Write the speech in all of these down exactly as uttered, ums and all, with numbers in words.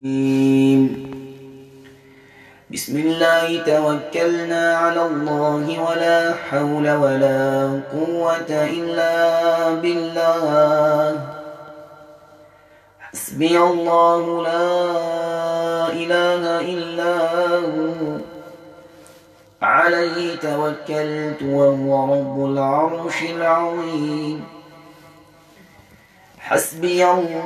بسم الله توكلنا على الله ولا حول ولا قوة إلا بالله. حسبي الله لا إله إلا هو عليه توكلت وهو رب العرش العظيم. حسبي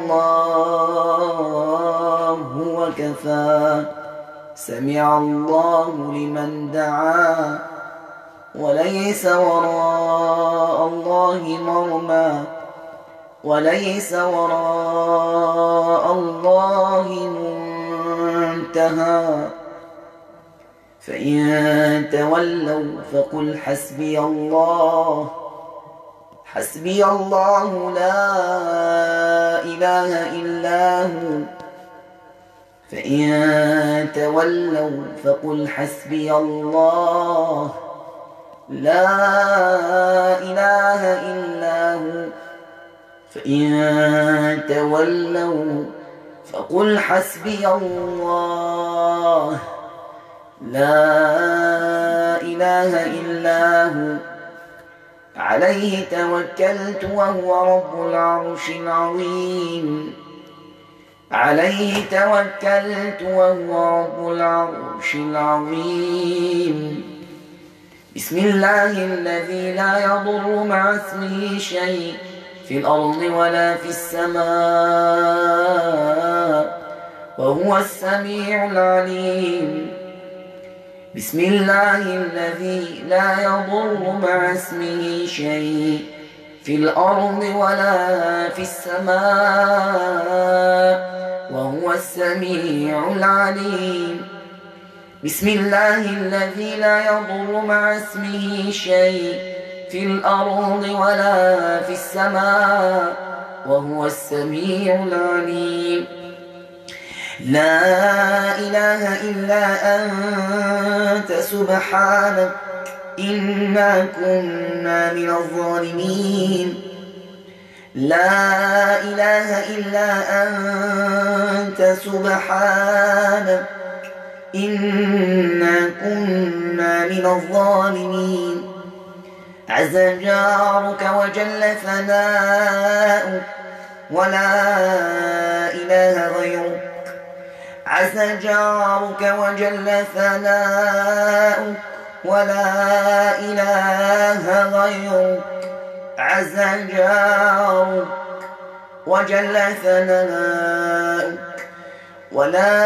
الله وكفى سمع الله لمن دعا وليس وراء الله مرمى وليس وراء الله منتهى. فإن تولوا فقل حسبي الله حسبي الله لا إله إلا هو. فإن تولوا فقل حسبي الله لا إله إلا هو. فإن تولوا فقل حسبي الله لا إله إلا هو عليه توكلت وهو رب العرش العظيم. عليه توكلت وهو رب العرش العظيم. بسم الله الذي لا يضر مع اسمه شيء في الأرض ولا في السماء وهو السميع العليم. بسم الله الذي لا يضر مع اسمه شيء في الأرض ولا في السماء وهو السميع العليم. بسم الله الذي لا يضر مع اسمه شيء في الأرض ولا في السماء وهو السميع العليم. لا إله إلا أنت سبحانك إنا كنا من الظالمين. لا إله إلا أنت سبحانك إنا كنا من الظالمين. عز جارك وجل ثناؤك ولا إله غيرك. عز جارك وجل ثناؤك ولا إله غيرك. عز جارك وجل ثناؤك ولا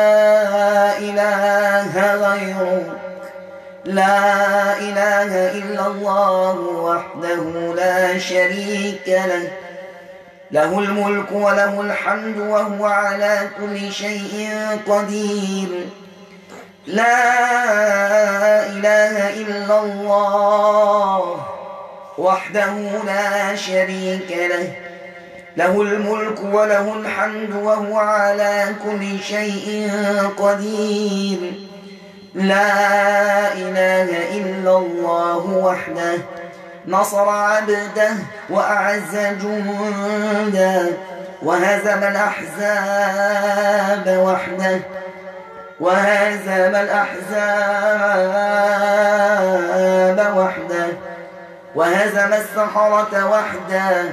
إله غيرك. لا إله إلا الله وحده لا شريك له له الملك وله الحمد وهو على كل شيء قدير. لا إله إلا الله وحده لا شريك له له الملك وله الحمد وهو على كل شيء قدير. لا إله إلا الله وحده نصر عبده وأعز جنده وهزم الأحزاب وحده وهزم الأحزاب وحده وهزم السحرة وحده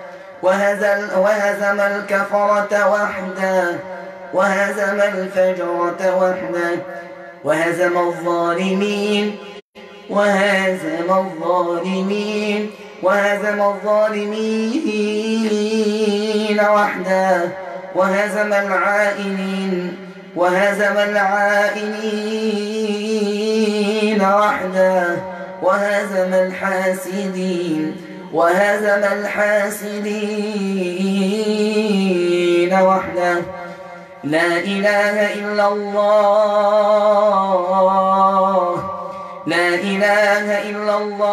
وهزم الكفرة وحده وهزم الفجرة وحده وهزم الظالمين وهزم الظالمين وهزم الظالمين وحده وهزم العائنين وهزم العائنين وحده وهزم الحاسدين وهزم الحاسدين وحده. لا إله إلا الله لا إله إلا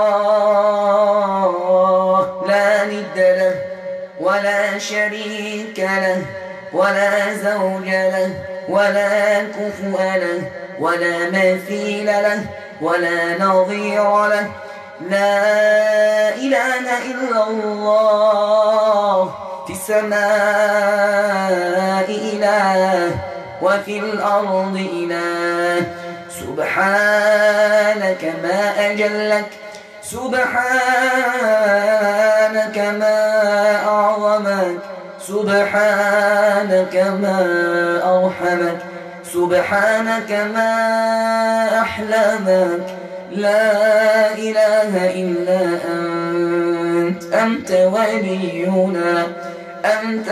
الله لا ند له ولا شريك له ولا زوج له ولا كفؤ له ولا مثيل له ولا نظير له. لا إله إلا الله في السماء إله وفي الأرض إله. سبحانك ما أجلك، سبحانك ما أعظمك، سبحانك ما أرحمك، سبحانك ما أحلمك. لا إله إلا أنت، أنت ولينا، أنت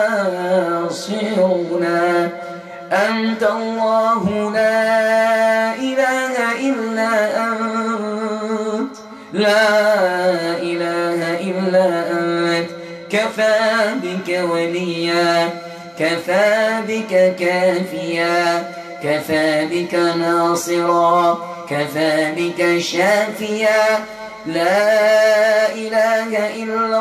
ناصرنا، أنت الله، لا إله إلا أنت، لا إله إلا أنت. كفى بك وليا، كفى بك كافيا، كفى بك ناصرا، كفى بك شافيا. لا إله إلا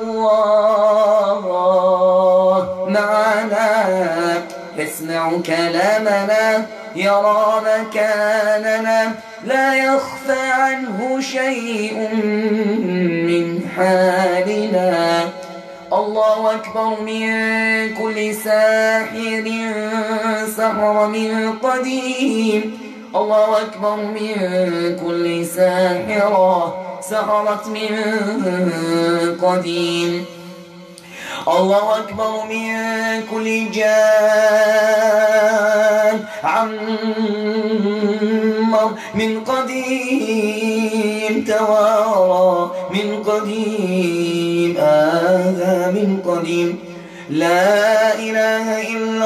الله معنا، يسمع كلامنا، يرى مكاننا، لا يخفى عنه شيء من حالنا. الله أكبر من كل ساحر سحر من قديم، الله أكبر من كل ساحرة سحرت من قديم، الله أكبر من كل جان عمر من قديم، توارى من قديم، آذى من قديم. لا إله إلا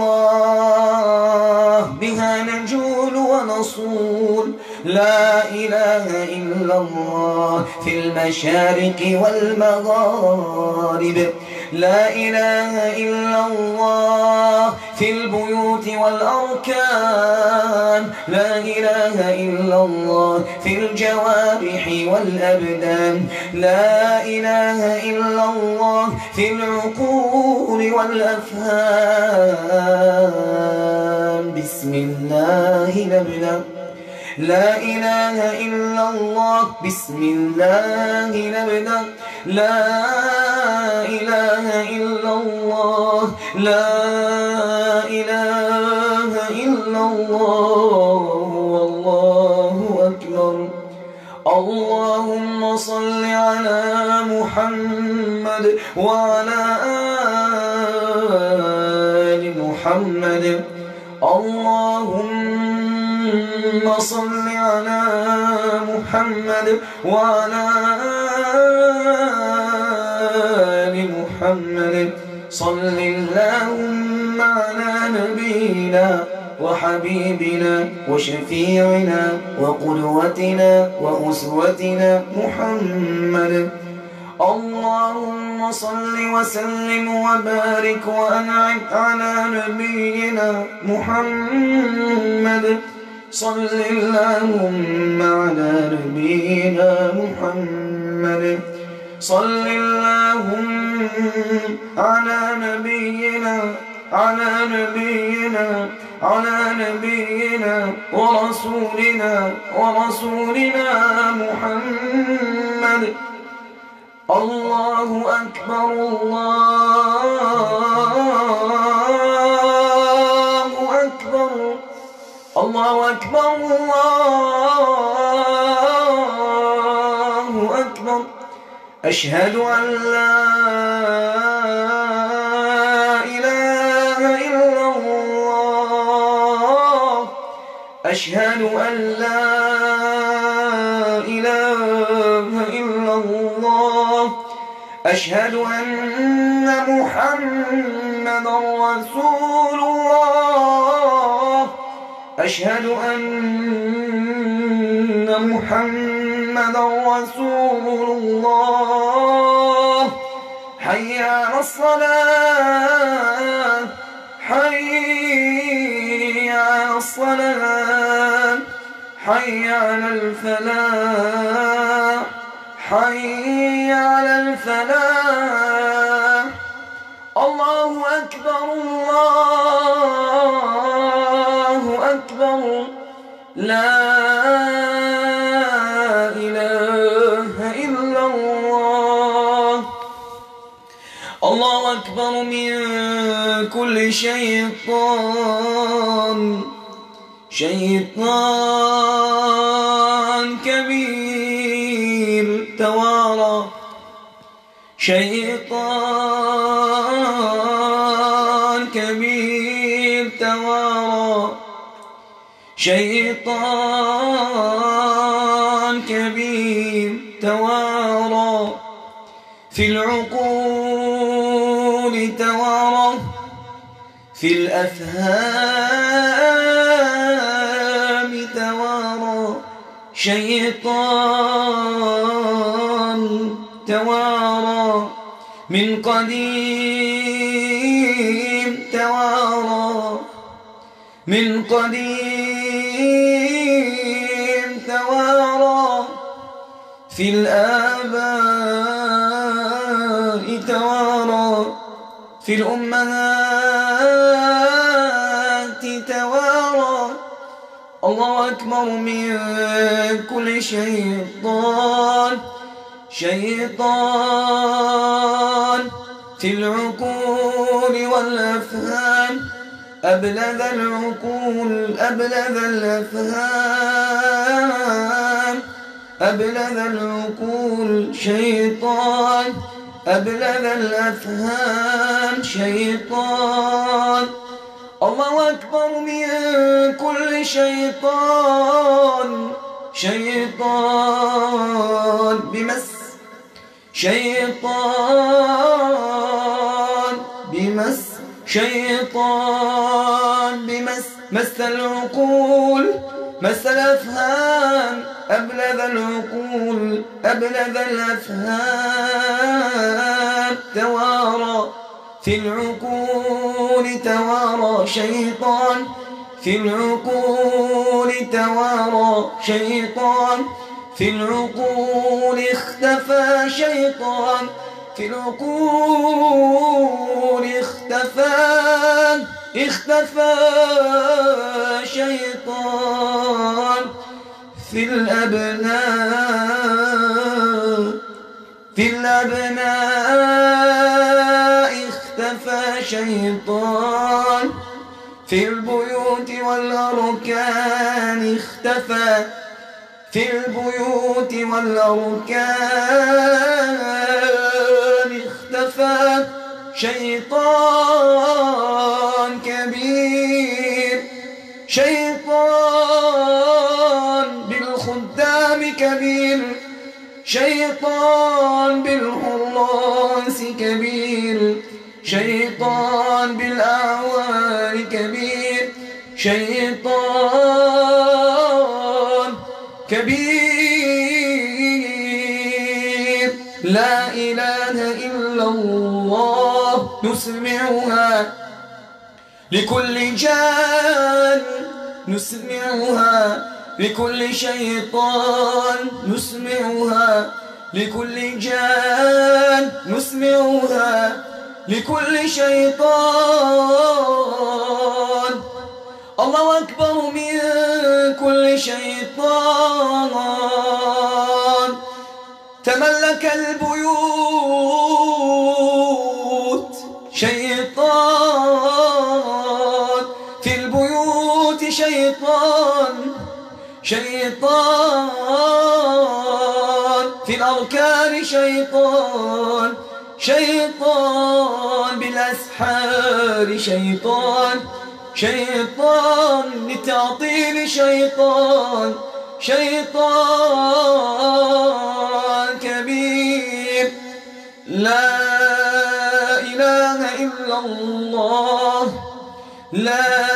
الله بها نجول ونصول، لا إله إلا الله في المشارق والمغارب، لا إله إلا الله في البيوت والأركان، لا إله إلا الله في الجوارح والأبدان، لا إله إلا الله في العقول والأفهام. بسم الله نبدأ، لا إله إلا الله، بسم الله نبدأ، لا إله إلا الله، لا إله إلا الله، والله أكبر. اللهم صل على محمد وعلى آل محمد. اللهم صل على محمد وعلى آل محمد. صل اللهم على نبينا وحبيبنا وشفيعنا وقدوتنا وأسوتنا محمد. اللهم صل وسلم وبارك وأنعم على نبينا محمد. صل اللهم على نبينا محمد. صل اللهم على نبينا على نبينا على نبينا ورسولنا ورسولنا محمد. الله أكبر، الله أكبر، الله أكبر، الله أكبر. أشهد أن لا إله إلا الله، أشهد أن لا إله إلا الله، أشهد أن محمدا رسول الله، أشهد أن محمدا رسول الله. حي على الصلاة، حي على الصلاة، حي على الفلاح، حي على الفلاح. الله أكبر، الله أكبر، لا إله إلا الله. الله أكبر من كل شيطان شيطان كبير توارى شيطان كبير توارى شيطان كبير توارى في العقول توارى في الأفهام توارى شيطان توارى من قديم توارى من قديم توارى في الآباء توارى في الأمهات توارى الله أكبر من كل شيطان شيطان في العقول والأفهام أبلغ العقول أبلغ الأفهام أبلغ العقول شيطان أبلغ الأفهام شيطان الله أكبر من كل شيطان شيطان بمس شيطان بمس شيطان بمس مس العقول مس الأفهام أبلغ العقول أبلغ الأفهام توارى في العقول توارى شيطان في العقول توارى شيطان في العقول اختفى شيطان في العقول اختفى اختفى شيطان في الأبناء في الأبناء اختفى شيطان في البيوت والأركان اختفى في البيوت والأركان اختفى شيطان كبير شيطان بالخدام كبير شيطان بالحراس كبير شيطان بالأعوان كبير شيطان كبير لا إله إلا الله نسمعها لكل جان نسمعها لكل شيطان نسمعها لكل جان نسمعها لكل شيطان الله أكبر من كل شيطان تملك البيوت شيطان في البيوت شيطان شيطان في الأركان شيطان شيطان بالأسحار شيطان شيطان للتعطيل شيطان شيطان كبير لا إله إلا الله لا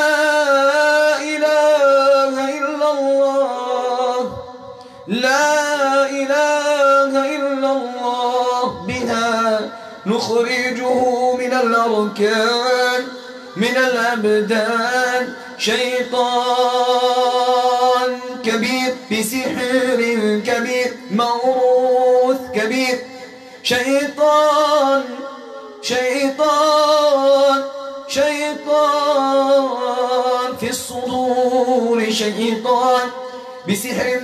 إله إلا الله لا إله إلا الله بها نخرجه من الأركان من الأبدان شيطان كبير بسحر كبير موروث كبير شيطان شيطان شيطان في الصدور شيطان بسحر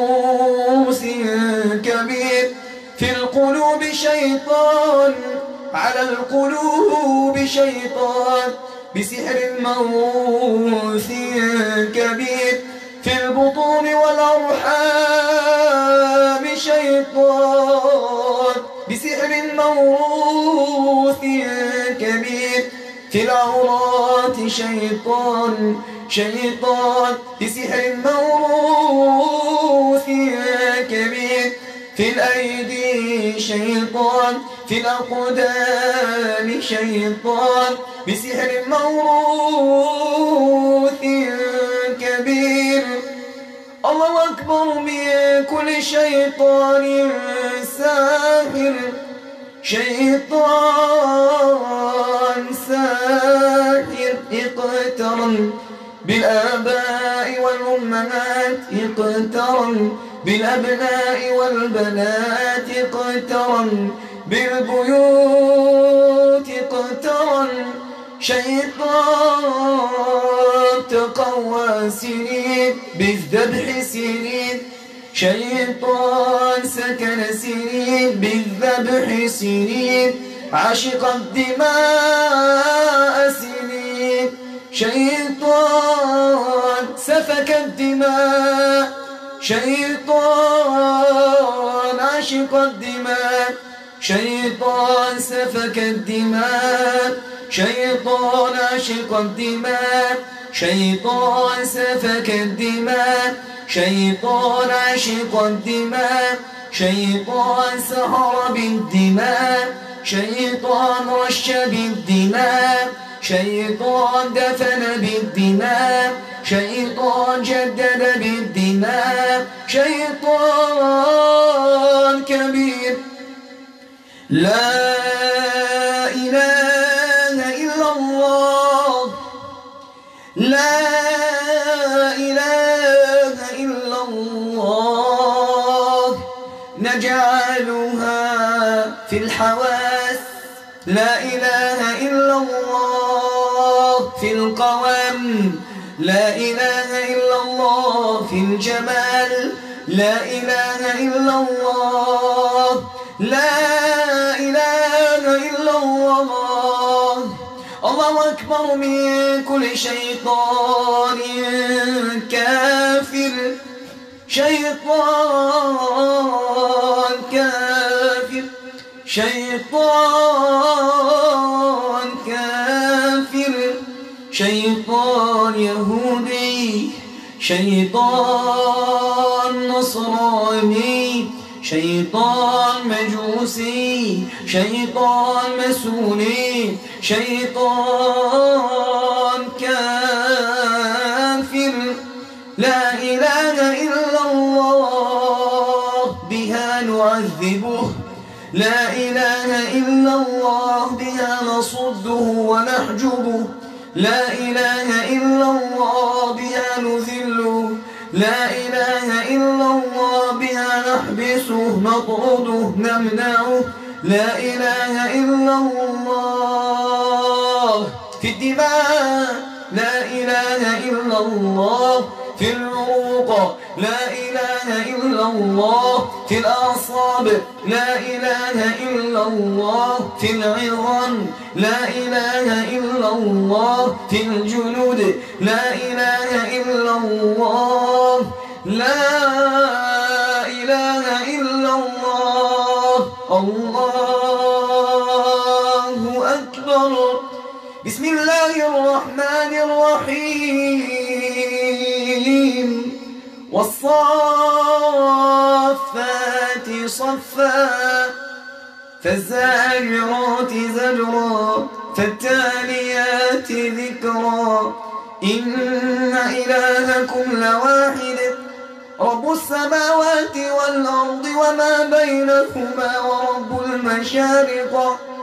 موروث كبير في القلوب شيطان على القلوب شيطان بسحر موث كبير في البطون والأرحام شيطان بسحر موث كبير في العورات شيطان شيطان بسحر موروث كبير في الأيدي شيطان في الأقدام شيطان بسحر موروث كبير. الله أكبر من كل شيطان ساحر شيطان ساحر اقترن بالآباء والأمهات اقترن بالأبناء والبنات اقترن بالبيوت اقترن شيطان تقوى سنين بالذبح سنين شيطان سكن سنين بالذبح سنين عشق الدماء سنين شيطان سفك الدماء شيطان عشق الدماء شيطان سفك الدماء شيطان عشق الدماء شيطان سفك الدماء شيطان عشق الدماء شيطان سهر بالدماء شيطان رش بالدماء شيطان دفن بالدماء شيطان جدد بالدماء شيطان كبير. لا إله إلا الله لا إله إلا الله نجعلها في الحواس لا إله إلا الله في القوام لا إله إلا الله في الجمال لا إله إلا الله لا إله إلا الله. الله أكبر من كل شيطان كافر شيطان كافر شيطان كافر شيطان يهودي شيطان نصراني شيطان مجوسي شيطان مسوني شيطان كافر لا إله إلا الله بها نعذبه لا إله إلا الله بها نصده ونحجبه لا إله إلا الله بها نذله لا إله إلا الله بها نحبسه نطرده نمنعه لا إله إلا الله في الدماء لا إله إلا الله في العروق لا إله إلا الله في الأعصاب لا إله إلا الله في العظام لا إله إلا الله في الجلود لا إله إلا الله لا إله إلا الله. الله أكبر. بسم الله الرحمن الرحيم والصافات صفا فالزاجرات زجرا فالتاليات ذكرا إن إلهكم لواحد رب السماوات والأرض وما بينهما ورب المشارق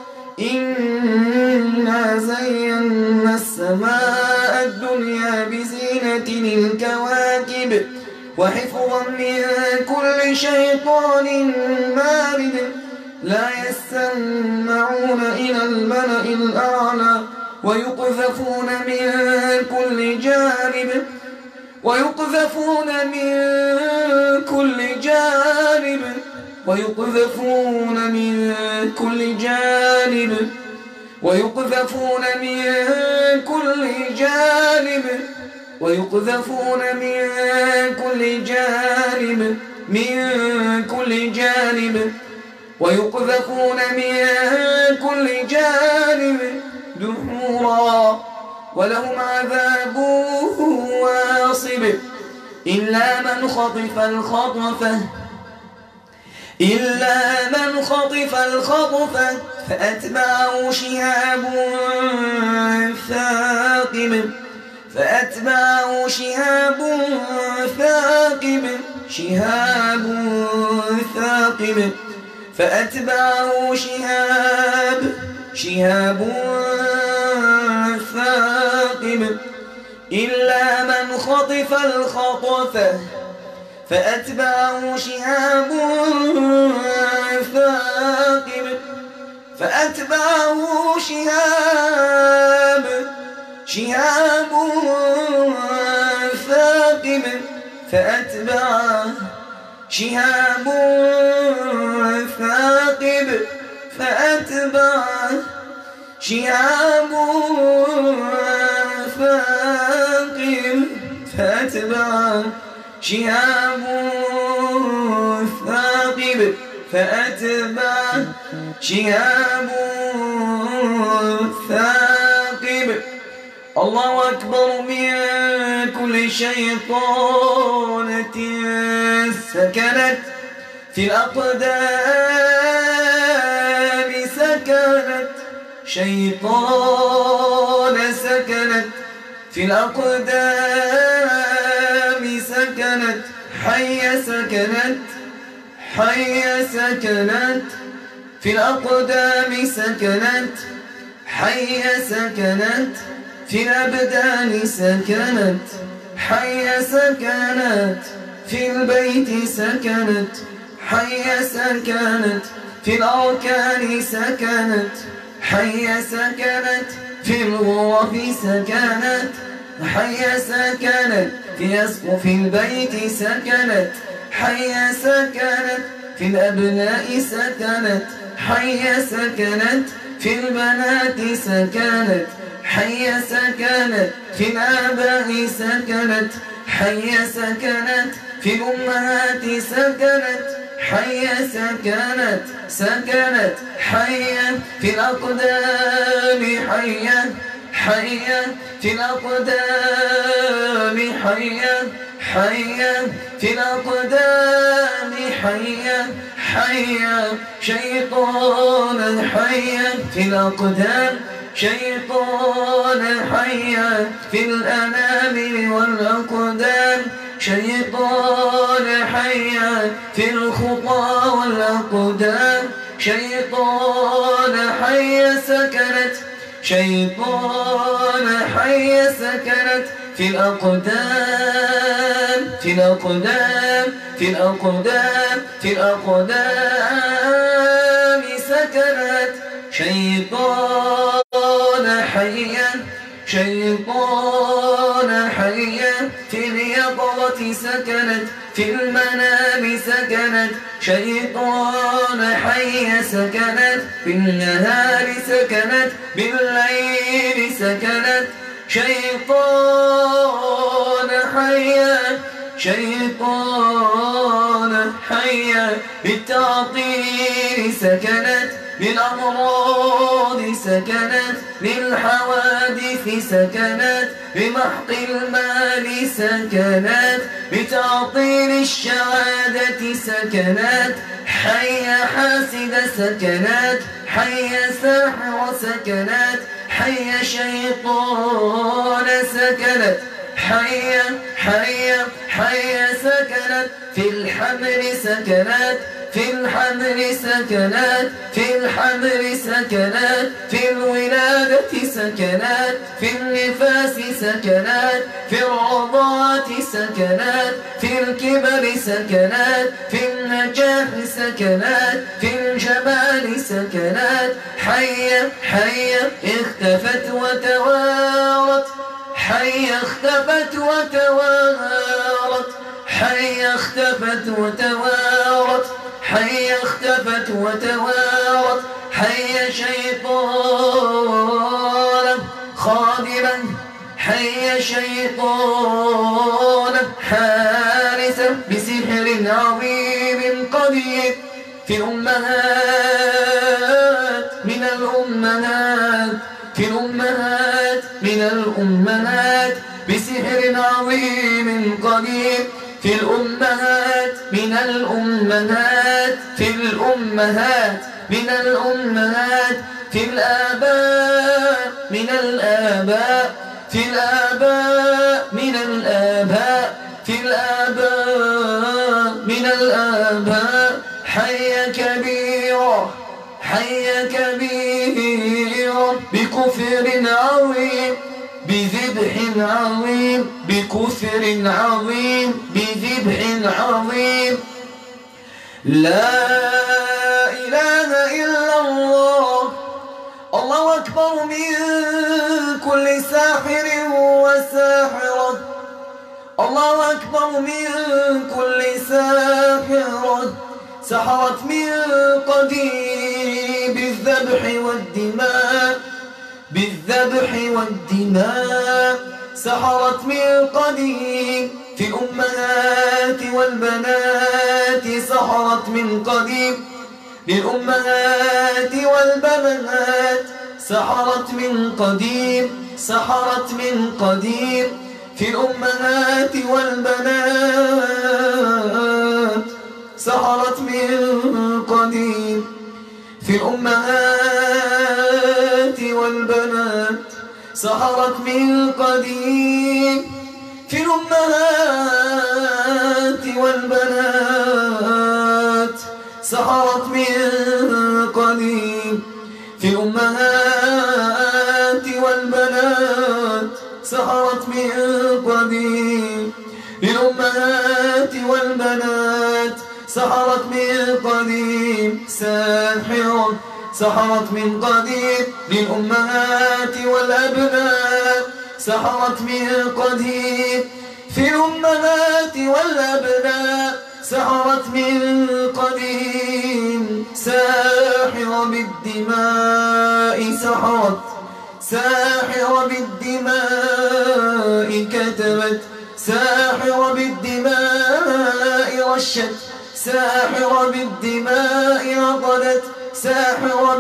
إنا زينا السماء الدنيا بزينة الكواكب وحفظا من كل شيطان مارد لا يسمعون إلى الملأ الأعلى ويقذفون من كل جانب ويقذفون من كل جانب ويقذفون من كل جانب ويقذفون من كل جانب ويقذفون من كل جانب من كل جانب ويقذفون من كل جانب دحورا ولهم عذاب واصب إلا من خطف الخطفة إلا من خطف الخطفة فأتبعه شهاب ثاقب فأتبعه شهاب ثاقب شهاب ثاقب فأتبعه شهاب شهاب ثاقب إلا من خطف الخطفة فأتبعه شهاب ثاقب فأتبعه شهاب شهاب ثاقب فأتبعه شهاب ثاقب فأتبعه شهاب ثاقب فأتبعه شهاب ثاقب فأتبعه شهاب ثاقب الله أكبر من كل شيطانة سكنت في الأقدام سكنت شيطان سكنت في الأقدام سكنت حي سكنت حي سكنت في الأقدام سكنت حي سكنت في الأبدان سكنت حي سكنت في البيت سكنت حي سكنت في الأركان سكنت حي سكنت في الغرف سكنت حي سكنت في أسقف البيت سكنت حي سكنت في الأبناء سكنت حي سكنت في البنات سكنت حي سكنت في الآباء سكنت حي سكنت في الأمهات سكنت حي سكنت سكنت حي في الأقدام حي حي في الأقدام حي حي في الأقدام حي حي شيطانا حيا في الأقدام شيطان حيا في الأنامل والأقدام شيطان حيا في الخطى والأقدام شيطان حيا سكنت شيطان حيا سكنت في الأقدام في الأقدام في الأقدام في الأقدام سكنت شيطان حيا شيطان حيا في اليقظة سكنت في المنام سكنت شيطان حيا سكنت في النهار سكنت بالليل سكنت شيطان حيا شيطان حيا بالتعطيل سكنت بالأمراض سكنت للحوادث سكنت بمحق المال سكنت بتعطيل الشهادة سكنت حي حاسد سكنت حي ساحر سكنت حي شيطان سكنت حي حي حي سكنت في الحمل سكنت في الحمل سكنت في الحمل سكنت في الولادة سكنت في النفاس سكنت في الرضاعة سكنت في الكبر سكنت في النجاح سكنت في الجمال سكنت حي حي اختفت وتوارت حي اختفت وتوارت حي اختفت وتوارت حي اختفت وتوارت حي شيطانا خادما حي شيطانا حارسا بسحر عظيم قدير في الأمهات من الأمهات في الأمهات من الأمهات بسحر عظيم قدير في الأمهات من الأمهات في الأمهات من الأمهات في الآباء من الآباء في الآباء من الآباء في الآباء من الآباء حي كبيرا حي كبيرا بكفر عظيم بذبح عظيم بكفر عظيم بذبح عظيم لا إله إلا الله الله أكبر من كل ساحر وساحرة الله أكبر من كل ساحرة سحرت من قديم بالذبح والدماء بالذبح والدماء سحرت من قديم في الأمهات والبنات سحرت من قديم للأمهات والبنات سحرت من قديم سحرت من قديم في الأمهات والبنات سحرت من قديم في الأمهات والبنات سحرت من قديم في الأمهات والبنات سحرت من قديم في الأمهات والبنات سحرت من قديم للأمهات والبنات سحرت من قديم ساحرة سحرت من قديم للأمهات والأبناء سحرت من قديم في الأمهات والأبناء سحرت من قديم ساحرة بالدماء سحرت ساحرة بالدماء كتبت ساحرة بالدماء رشت ساحرة بالدماء عقدت ساحرة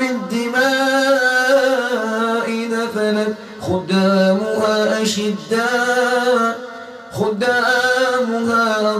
بالدماء دفنت خدامها أشداء خدامها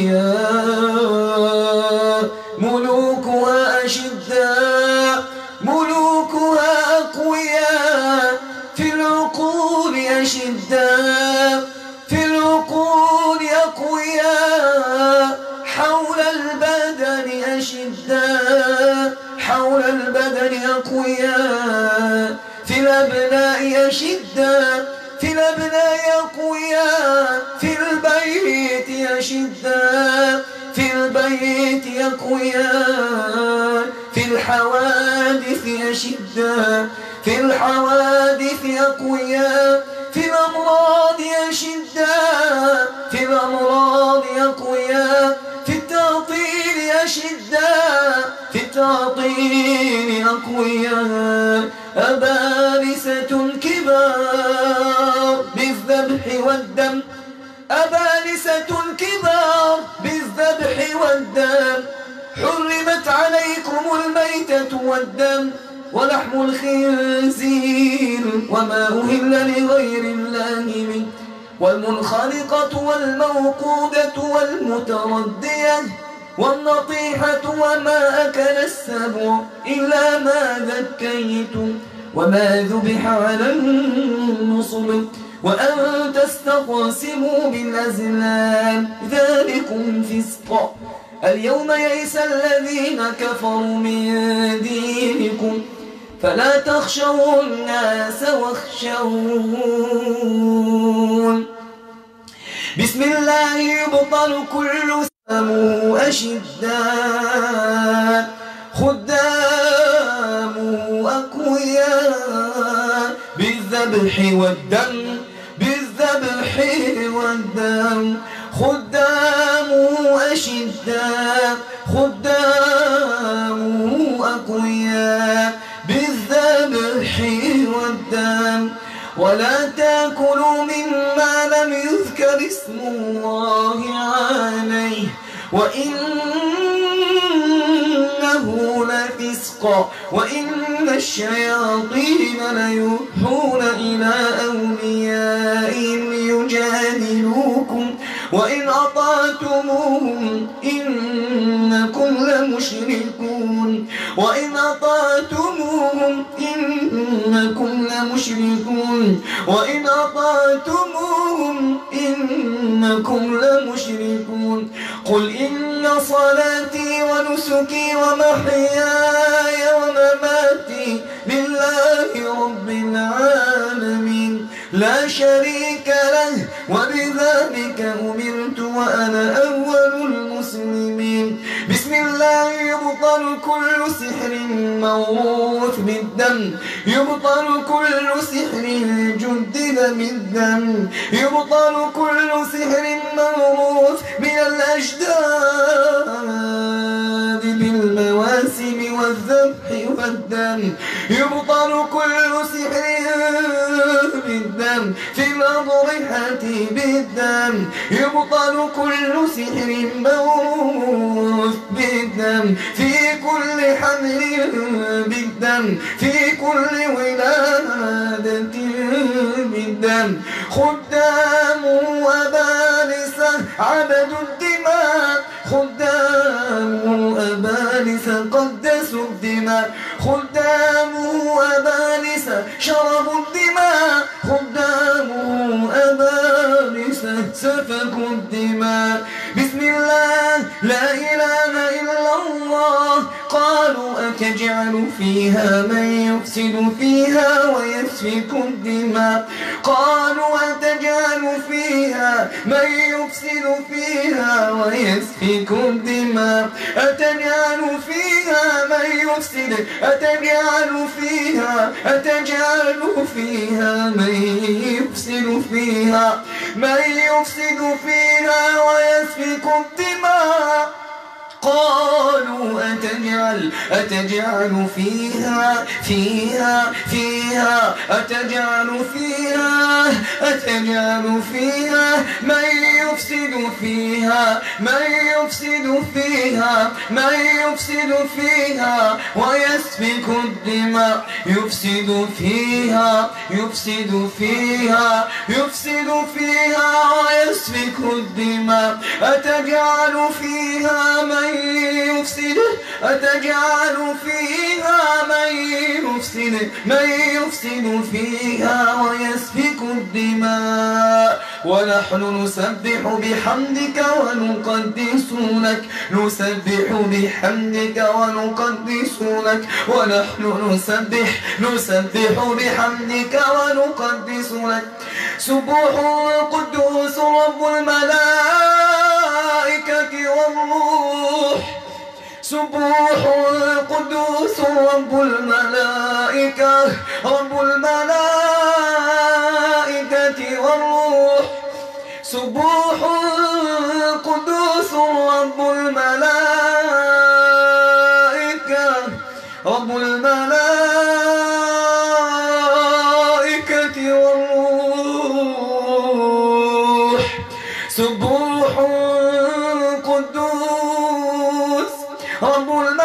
أقوياء ملوكها أشداء ملوكها أقوياء في العقول أشداء في العقول أقوياء حول البدن أشداء حول البدن أقوياء في الأبناء أشداء في الأبناء أقوياء في البيت أشداء في البيت أقوياء في الحوادث أشداء في الحوادث أقوياء في الأمراض أشداء في الأمراض أقوياء في التعطيل أشداء في التعطيل أقوياء أبالسة كبار بالذبح والدم أبالسة كبار بالذبح والدم حرمت عليكم الميتة والدم ولحم الخنزير وما أهل لغير الله منه والمنخلقة والموقودة والمتردية والنطيحة وما أكل السبع إلا ما ذكيتم وما ذبح على النصب وأن تستقسموا بالأزلام ذلكم فسق اليوم يئس الذين كفروا من دينكم فلا تخشوا الناس واخشون بسم الله يبطل كل سمو أشداء خدامه أقوياء بالذبح والدم بالذبح والدم خدامه أشداء خدامه ولا تأكلوا مما لم يذكر اسم الله عليه وإنه لفسق وإن الشياطين ليوحون إلى أوليائهم ليجادلوكم وإن أطعتموهم إنكم لمشركون وإن أطعتموهم إنكم لمشركون وإن أطعتموهم إنكم لمشركون قل إن صلاتي ونسكي ومحياي ومماتي لله رب العالمين لا شريك له وبذلك أمرت وأنا أول المسلمين بسم الله يبطل كل سحر موروث بالدم يبطل كل سحر جدد بالدم يبطل كل سحر موروث من الأجداد بالمواسم والذبح والدم يبطل كل سحر بالدم في الأضرحة بالدم يبطل كل سحر موروث بالدم في كل حمل بالدم في كل ولادة بالدم خدام وبالسة عبدوا الدماء خدام وبالسة قدسوا الدماء خدام وبالسة شربوا الدماء خدام وبالسة سفكوا الدماء بسم الله لا إله إلا الله قالوا أتجعل فيها من يفسد فيها ويسفك الدماء قالوا أتجعل فيها من يفسد فيها ويسفك الدماء أتجعل فيها من يفسد أتجعل فيها أتجعل فيها من يفسد فيها من يفسد فيها ويسفك الدماء قالوا أتجعل أتجعل فيها فيها فيها أتجعل فيها أتجعل فيها من يفسد فيها من يفسد فيها من يفسد فيها ويسفك الدماء يفسد فيها يفسد فيها يفسد فيها ويسفك الدماء أتجعل فيها من يفسد أتجعل فيها من يفسد من يفسد فيها ويسفك الدماء ونحن نسبح بحمدك ونقدس لك نسبح بحمدك ونقدس لك ونحن نسبح نسبح بحمدك ونقدس لك سبوح قدوس رب الملائكة والروح سبوح قدوس رب الملائكة رب الملائكة والروح سبوح قدوس رب الملائكة رب الملائكة والروح سبوح قدوس رب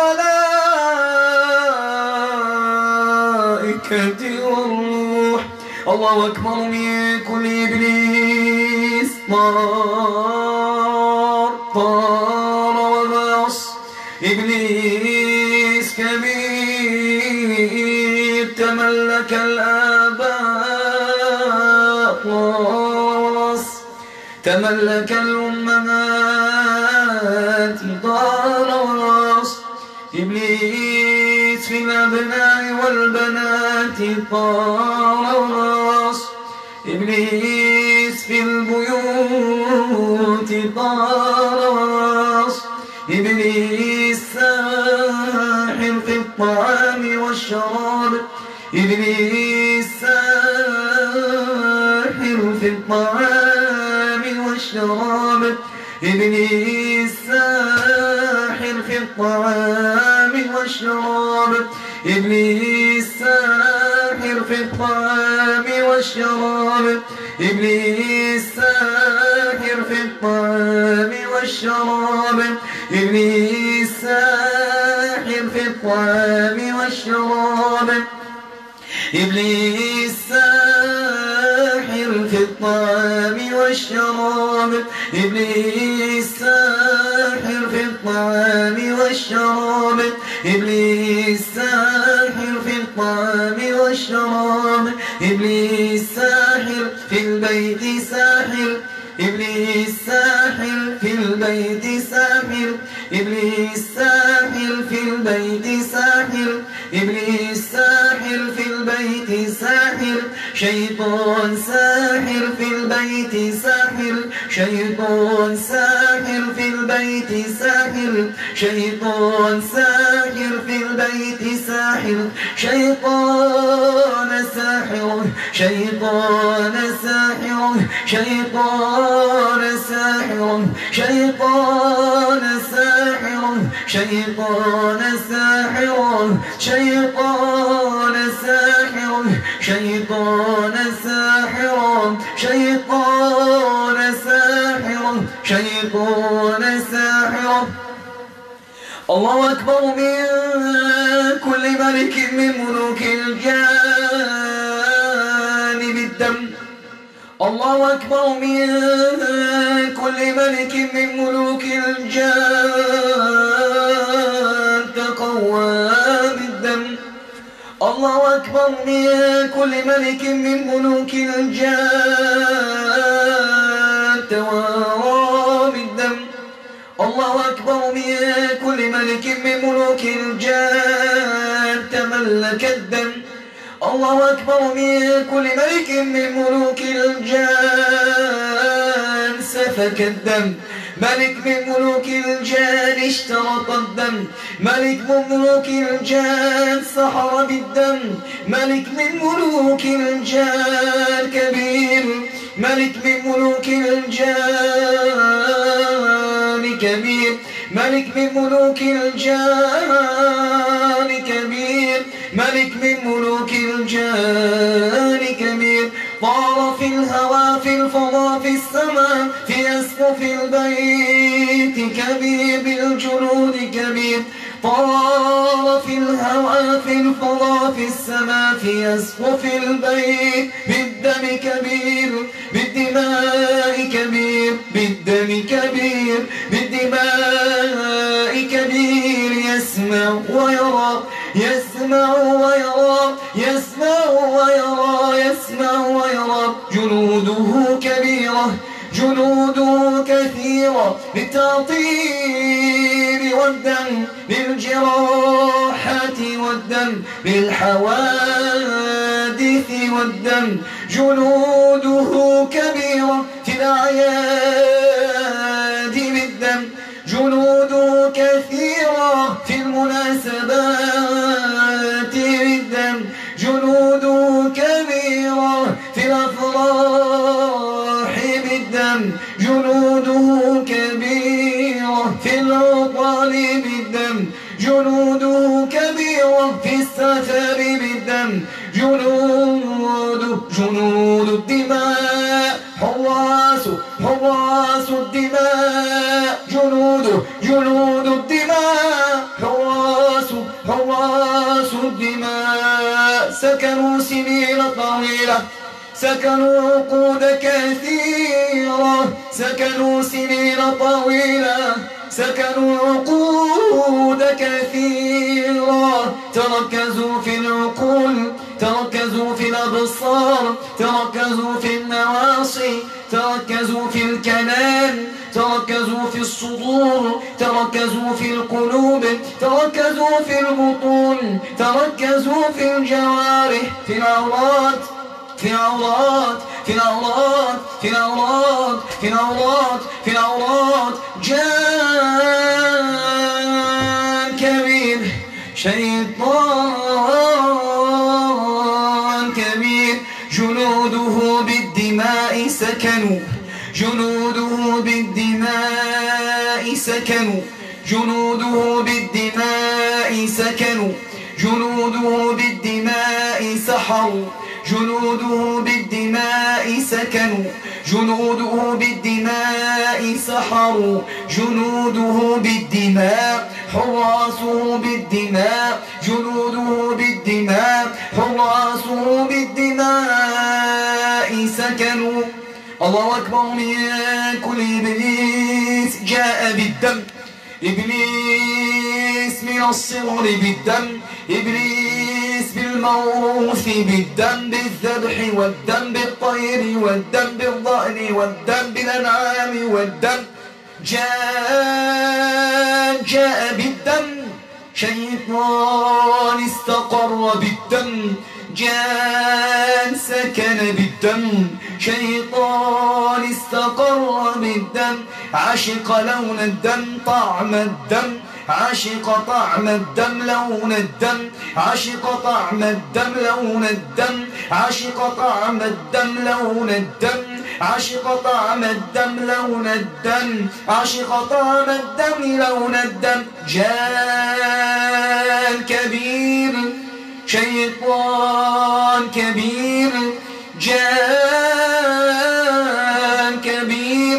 الملائكة والروح الله أكبر من كل إبليس طار طار وغاص إبليس كبير تملك الآباء طاس تملك الأمهات طار وغاص إبليس في الأبناء والبنات طار وغاص إبليس في البيوت طار وغاص إبليس ساحر في الطعام والشراب إبليس ساحر في الطعام والشراب إبليس ساحر في الطعام والشراب إبليس ساحر في الطعام والشراب والشراب إبليس ساحر في الطعام والشراب إبليس ساحر في الطعام والشراب إبليس ساحر في الطعام والشراب إبليس ساحر في الطعام والشراب إبليس ساحر في الطعام والشراب إبليس ساحر في البيت ساحر إبليس ساحر في البيت ساحر إبليس ساحر في البيت ساحر إبليس ساحر في البيت ساحر شيطان ساحر في البيت ساحر شيطان ساحر في البيت ساحر شيطان ساحر في البيت ساحر شيطان ساحر شيطان ساحر شيطان ساحر شيطان ساحر شيطان ساحر شيطان ساحر شيطان ساحر شيطان ساحر شيطان ساحر الله أكبر من كل ملك من ملوك الجانب الدم الله أكبر من كل ملك من ملوك الجان تقوى بالدم الله أكبر من كل ملك من ملوك الجان توارى بالدم الله أكبر من كل ملك من ملوك الجان تملك الدم الله أكبر من كل ملك من ملوك الجان سفك الدم ملك من ملوك الجان اشترط الدم ملك من ملوك الجان سحر بالدم ملك من ملوك الجان كبير ملك من ملوك الجان كبير ملك من ملوك الجان كبير ملك من ملوك الجان كبير طار في الهوى في الفضاء في السماء في أسقف البيت كبير بالجنود كبير طار في الهوى في الفضاء في السماء في أسقف البيت بالدم كبير بالدماء كبير بالدم كبير بالدماء كبير يسمع ويرى يسمع ويرى يسمع ويرى يسمع ويرى جنوده كبيرة جنوده كثيرة للتعطير والدم للجراحات والدم للحوادث والدم جنوده كبيرة في الأعياد بالدم جنوده كثيرة في المناسبات بالدم جنوده كبيرة في الأفراح بالدم جنوده كبيرة في العطل بالدم جنوده كبيرة في السفر بالدم جنود جنود الدماء حراس حراس الدماء جنود جنود الدماء حراس حراس الدماء سكنوا سنين طويلة سكنوا عقود كثيرة سكنوا سنين طويلة سكنوا عقود كثيرة تركزوا في العقول تركزوا في الأبصار تركزوا في النواصي تركزوا في الكنان تركزوا في الصدور تركزوا في القلوب تركزوا في البطون تركزوا في الجوارح في العورات في العورات في العورات في العورات في العورات في العورات جان كبير شيطان كبير جنوده بالدماء سكنوا جنوده بالدماء سكنوا جنوده بالدماء سكنوا جنوده بالدماء سحروا جنوده بالدماء سكنوا جنوده بالدماء سحروا جنوده بالدماء حراسه بالدماء جنوده بالدماء حراسه بالدماء سكنوا. الله أكبر. من كل إبليس جاء بالدم إبليس من الصغر بالدم إبليس بالموروث بالدم بالذبح والدم بالطير والدم بالضأن والدم بالأنعام والدم جاء جاء بالدم شيطان استقر بالدم جان سكن بالدم شيطان استقر بالدم عشق لون الدم طعم الدم عشق طعم الدم لون الدم عشق طعم الدم لون الدم عشق طعم الدم لون الدم عشق طعم الدم لون الدم عشق طعم الدم لون الدم. جان كبير شيطان كبير جان كبير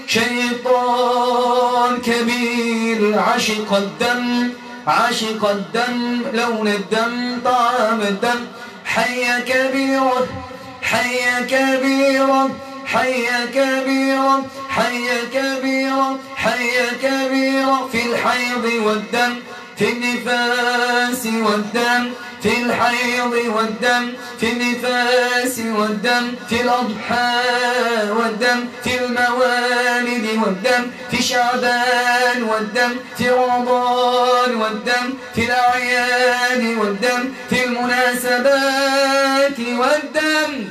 شيطان كبير عشق الدم عشق الدم لون الدم طعم الدم حي كبيرا حي كبيرا حي كبيرا حي كبيرا حي كبيرا في الحيض والدم في النفاس والدم في الحيض والدم في النفاس والدم في الأضحى والدم في الموالد والدم في شعبان والدم في رمضان والدم في الأعياد والدم في المناسبات والدم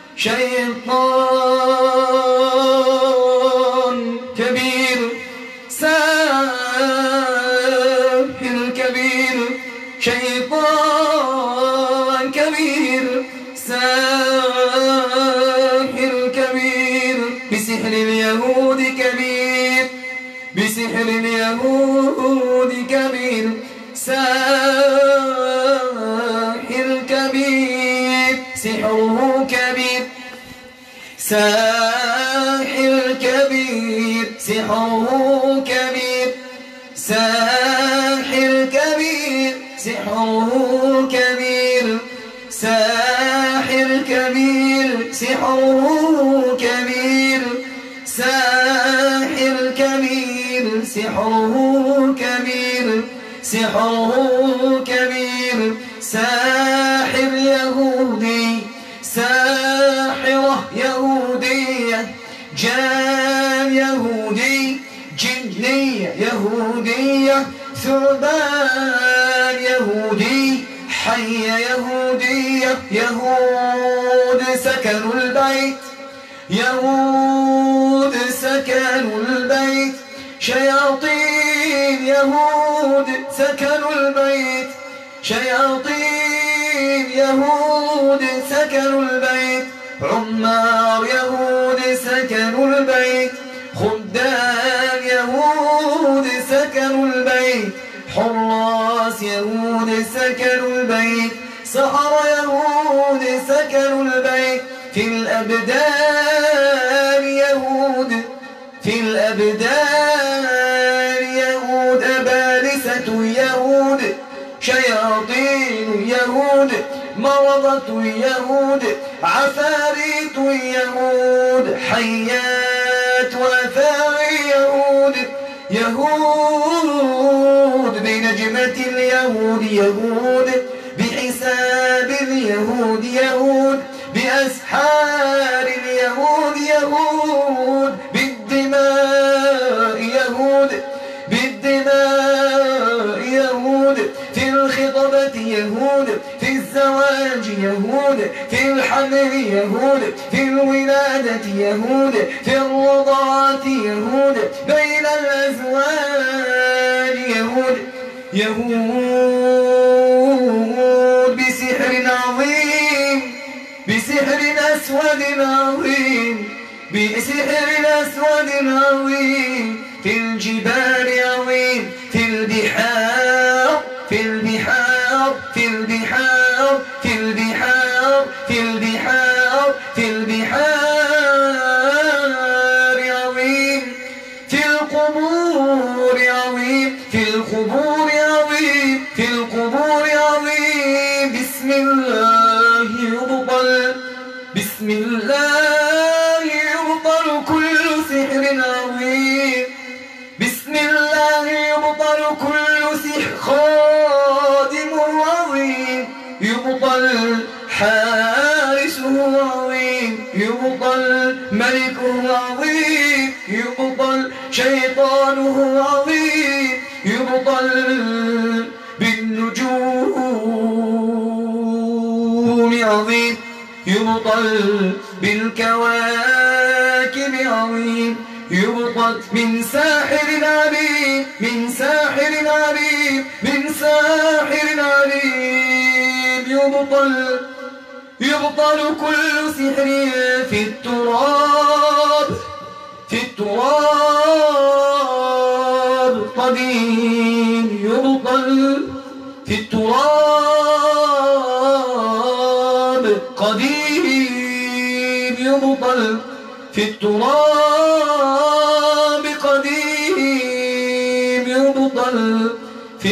شيطان كبير ساحر كبير شيطان كبير ساحر كبير بسحر اليهود كبير بسحر اليهود كبير ساحر كبير سحره كبير ساحر كبير سحره كبير ساحر كبير سحره كبير ساحر كبير سحره كبير ساحر كبير سحره كبير سحره كبير ساحر يهودي ساحرة يهودية جان يهودي جنية يهودية ثعبان يهودي حية يهودية يهود سكنوا البيت يهود سكنوا البيت شياطين يهود سكنوا البيت شياطين يهود سكنوا البيت عمار يهود سكنوا البيت خدام يهود سكنوا البيت حراس يهود سكنوا البيت سحرة يهود سكنوا البيت في الأبدان يهود في الأبدان يهود أبالسة يهود شياطين يهود مرضة يهود عفاريت يهود حيات وافاعي يهود يهود بنجمة اليهود يهود بحساب اليهود يهود بأسحار اليهود يهود بالدماء يهود بالدماء يهود في الخطبة يهود في الزواج يهود في الحمل يهود في الولادة يهود في الرضاعة يهود بين الأزواج يهود يهود بسحر عظيم بسحر أسود عظيم بسحر أسود عظيم في الجبال عظيم في البحار في البحار في البحار في البحار في البحار عظيم يبطل شيطانه عظيم يبطل بالنجوم عظيم يبطل بالكواكب عظيم يبطل من ساحر عليم من ساحر عليم من ساحر عليم يبطل يبطل كل سحر في التراب في التراب قديم يبطل في التراب قديم يبطل في التراب قديم يبطل في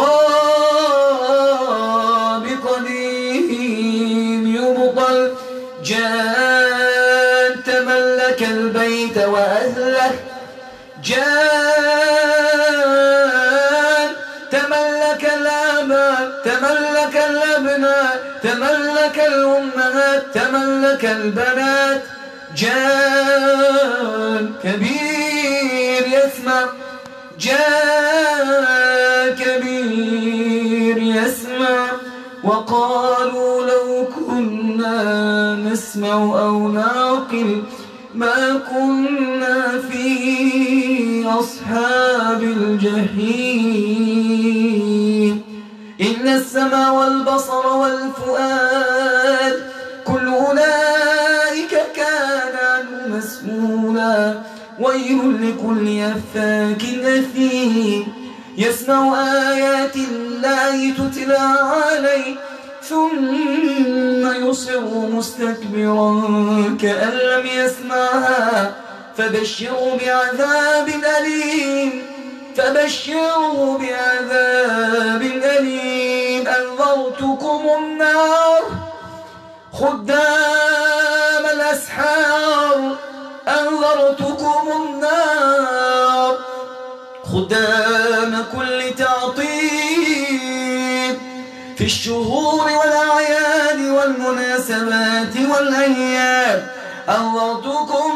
التراب قديم يبطل جاء تملك البيت وأهله جاء تملك الآباء تملك الأبناء تملك الأمهات تملك البنات جاء كبير يسمع جاء كبير يسمع وقالوا لو كنا نسمع أو نعقل ما كنا في أصحاب الجحيم إن السمع والبصر والفؤاد كل أولئك كان عنه مسؤولا ويل لكل أفاك أثيم يسمع آيات الله تتلى عليه ثم يصر مستكبرا كأن لم يسمعها فبشروا بعذاب أليم فبشروا بعذاب أليم أنذرتكم النار خدام الأسحار أنذرتكم النار خدام كل تعطيب في الشهور والأعياد والمناسبات والأيام أنذرتكم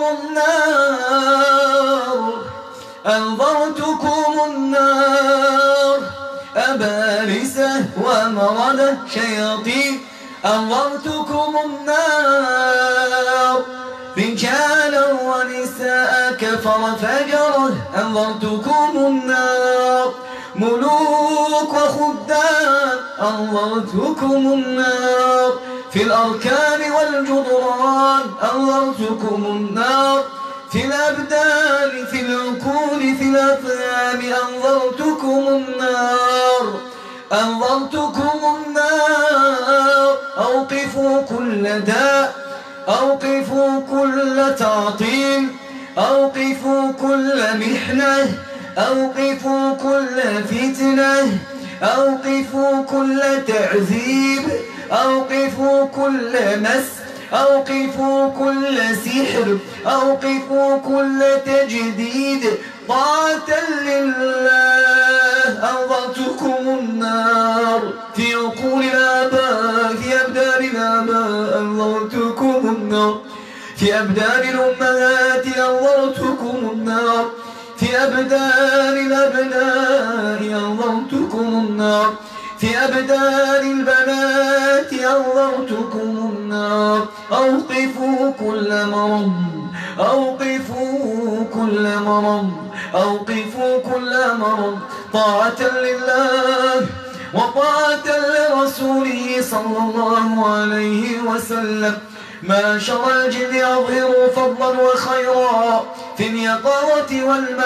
النار أنذرتكم النار أبارسة ومردة شياطين أنذرتكم النار رجالا ونساء كفر فجر أنذرتكم النار ملوك وخدام أنذرتكم النار في الأركان والجدران أنذرتكم النار في الأبدان في العقول في الأفهام أنذرتكم النار أنذرتكم النار أوقفوا كل داء أوقفوا كل تعطيل أوقفوا كل محنة أوقفوا كل فتنة أوقفوا كل تعذيب أوقفوا كل مس أوقفوا كل سحر أوقفوا كل تجديد طاعة لله أنذرتكم النار في عقول الآباء في أبدان الآباء أنذرتكم النار في أبدان الأمهات أنذرتكم النار في أبدان الأبناء أنذرتكم النار في أبدان البنات أنذرتكم النار أوقفوا كل مرض أوقفوا كل مرض أوقفوا كل مرض طاعة لله وطاعة لرسوله صلى الله عليه وسلم معشر الجن أظهروا فضلا وخيرا في اليقظة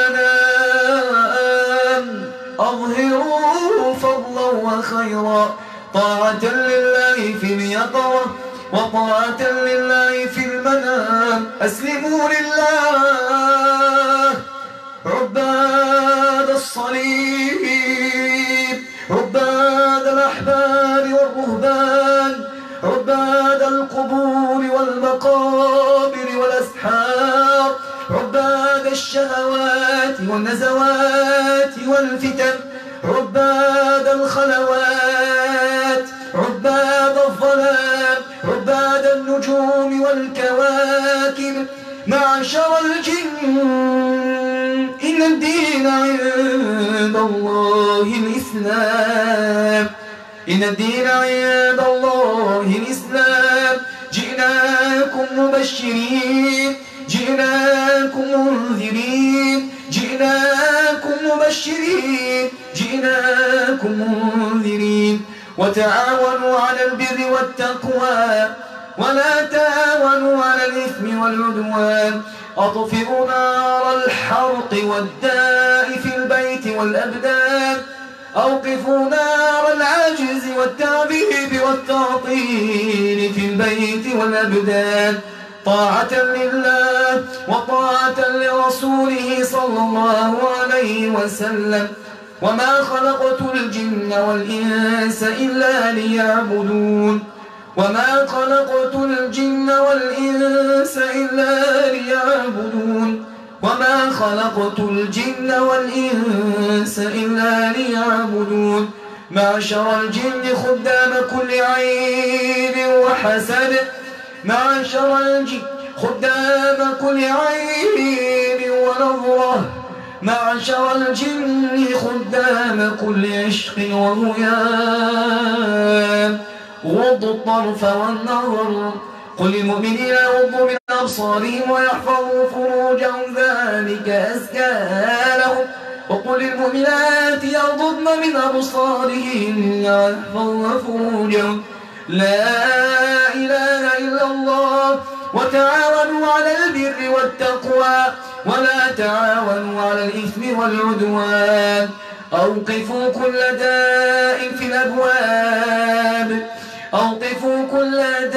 والمنام أظهروا فضلا وخيرا طاعة لله في اليقظة وطاعة لله في المنام أسلموا لله عباد الصليب عباد الأحبار والرهبان عباد القبور والمقابر والأسحار عباد الشهوات والنزوات والفتن عباد الخلوات عباد الظلام عباد النجوم والكواكب معشر الجن إن الدين عند الله الإسلام إن الدين عند الله الإسلام جئناكم مبشرين جئناكم منذرين جئناكم مبشرين جئناكم منذرين وتعاونوا على البر والتقوى ولا تعاونوا على الإثم والعدوان أطفئوا نار الحرق والداء في البيت والأبدان أوقفوا نار العجز والتعذيب والتعطيل في البيت والأبدان طاعة لله وطاعة لرسوله صلى الله عليه وسلم وما خلقت الجن والإنس إلا ليعبدون وما خلقت الجن والإنس إلا ليعبدون وما خلقت الجن والإنس إلا ليعبدون معشر الجن خدام كل عين وحسد معشر الجن خدام كل عين ونظرة معشر الجن خدام كل عشق وهيام غضوا الطرف والنظر قل للمؤمنين يغضوا من أبصارهم ويحفظوا فروجهم ذلك أزكى لهم وقل للمؤمنات يغضضن من أبصارهن ويحفظن فروجهم لا إله إلا الله وتعاونوا على البر والتقوى ولا تعاونوا على الإثم والعدوان أوقفوا كل داء في الأبواب أوقفوا كل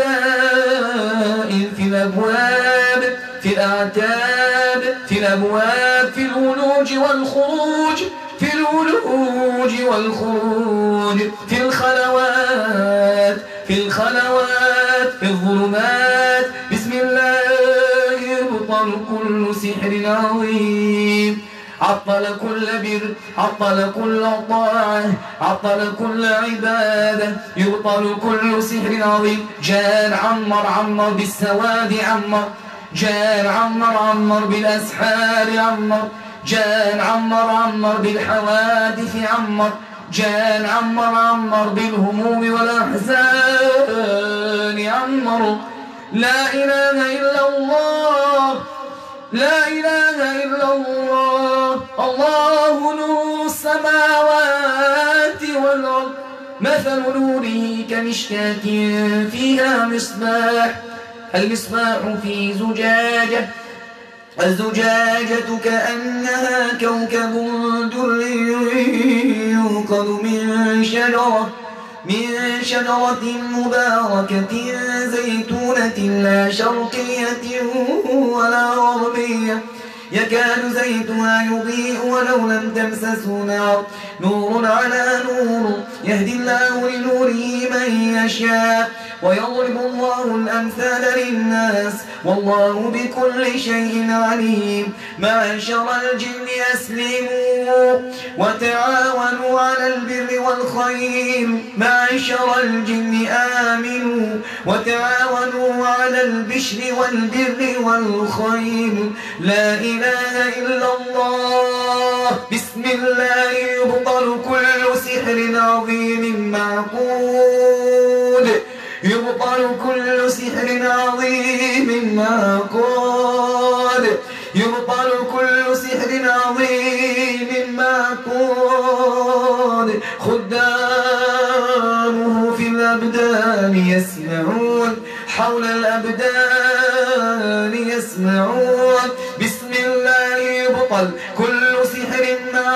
داء في الأبواب في الأعتاب في الأبواب في الولوج والخروج في الولوج والخروج في الخلوات في الخلوات في الظلمات بسم الله يبطل كل سحر عظيم عطل كل بر عطل كل طاعة عطل كل عبادة يبطل كل سحر عظيم جان عمر عمر بالسواد عمر جان عمر عمر بالأسحار عمر جان عمر عمر بالحوادث عمر جان عمر عمر بالهموم والأحزان عمر لا إله إلا الله لا إله إلا الله الله نور السماوات والأرض مثل نوره كمشكاة فيها مصباح المصباح في زجاجة الزجاجة كأنها كوكب دري يوقد من شجرة من شجرة مباركة زيتونة لا شرقية ولا غربية يكاد زيتها يضيء ولو لم تمسسه نار نور على نور يهدي الله لنوره من يشاء ويضرب الله الأمثال للناس والله بكل شيء عليم معشر الجن أسلموا وتعاونوا على البر والخير معشر الجن آمنوا وتعاونوا على البشر والبر والخير لا إله إلا الله بسم الله يبطل كل سحر عظيم معقود يبطل كل سحر عظيم معقود يبطل كل سحر عظيم معقود خدامه في الأبدان يسمعون حول الأبدان يسمعون بسم الله يبطل كل سحر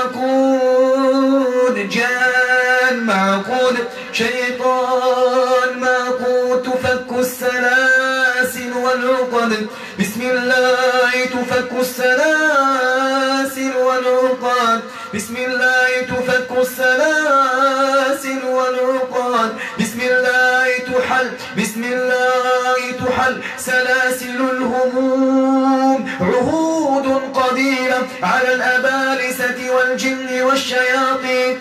معقود جان معقود شيطان معقود تفك السلاسل والعقد بسم الله تفك السلاسل والعقد بسم الله تفك السلاسل والعقد بسم الله تحل بسم الله تحل سلاسل الهموم عهود قديمة على الأبالسة والجن والشياطين